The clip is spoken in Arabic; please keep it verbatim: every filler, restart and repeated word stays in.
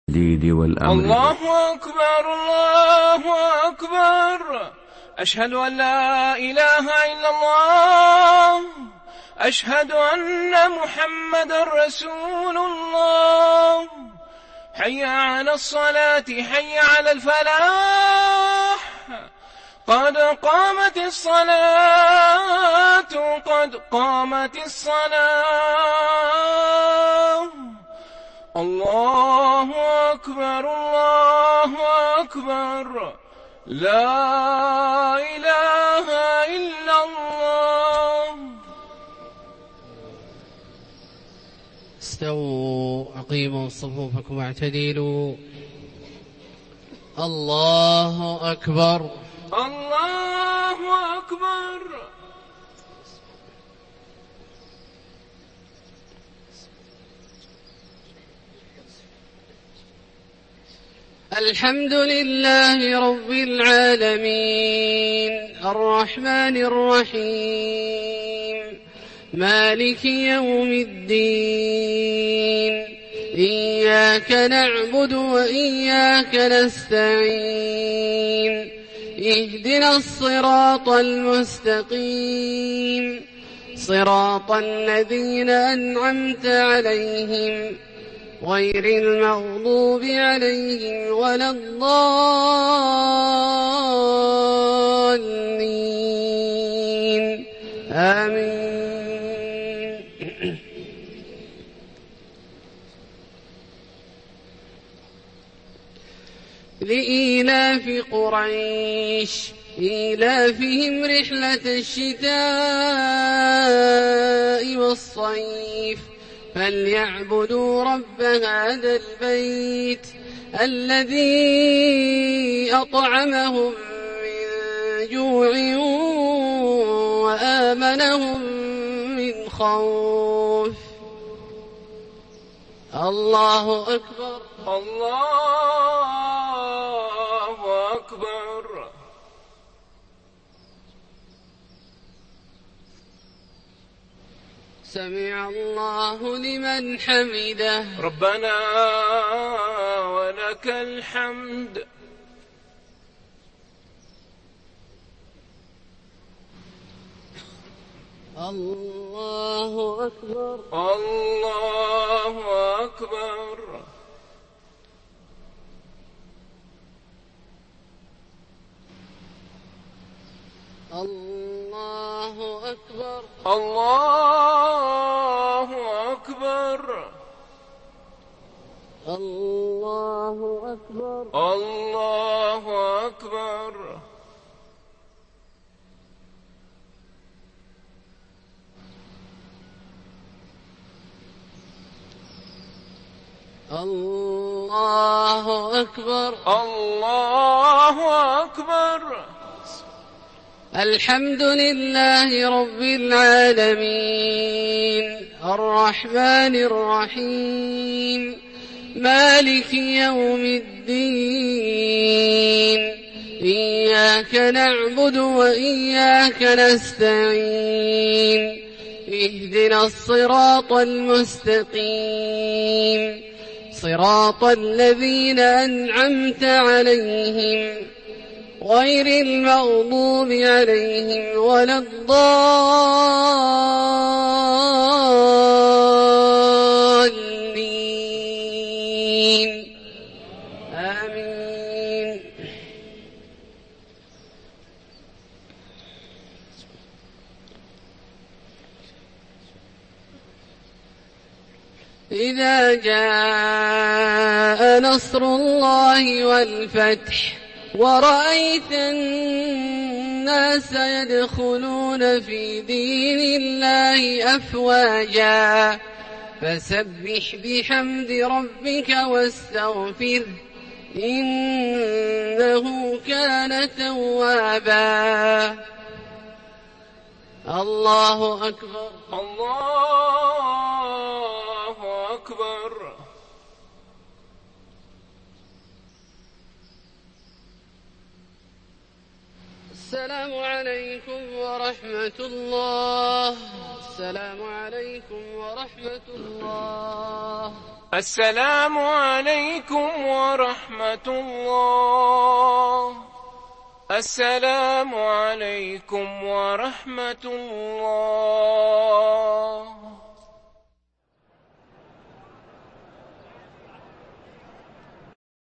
والأمر. الله أكبر الله أكبر، أشهد أن لا إله إلا الله، أشهد أن محمد رسول الله، حي على الصلاة حي على الفلاح، قد قامت الصلاة قد قامت الصلاة. الله أكبر الله أكبر، لا إله إلا الله. استووا أقيموا صفوفكم واعتدلوا. الله أكبر الله أكبر. الحمد لله رب العالمين، الرحمن الرحيم، مالك يوم الدين، إياك نعبد وإياك نستعين، اهدنا الصراط المستقيم، صراط الذين أنعمت عليهم غير المغضوب عليهم ولا الضالين، آمين. لإيلاف قريش إيلافهم رحلة الشتاء والصيف، فليعبدوا رب هذا البيت الذي أطعمهم من جوع وآمنهم من خوف. الله أكبر الله أكبر. سمع الله لمن حمده. ربنا ولك الحمد. الله أكبر الله أكبر. الله أكبر الله أكبر. الله أكبر الله أكبر. الله أكبر الله أكبر. الحمد لله رب العالمين، الرحمن الرحيم، مالك يوم الدين، إياك نعبد وإياك نستعين، اهدنا الصراط المستقيم، صراط الذين أنعمت عليهم غير المغضوب عليهم ولا الضالين، آمين. إذا جاء نصر الله والفتح ورأيت الناس يدخلون في دين الله أفواجا فسبح بحمد ربك واستغفره إنه كان توابا. الله أكبر الله أكبر. السلام عليكم ورحمة الله. السلام عليكم ورحمة الله. السلام عليكم ورحمة الله. السلام عليكم ورحمة الله.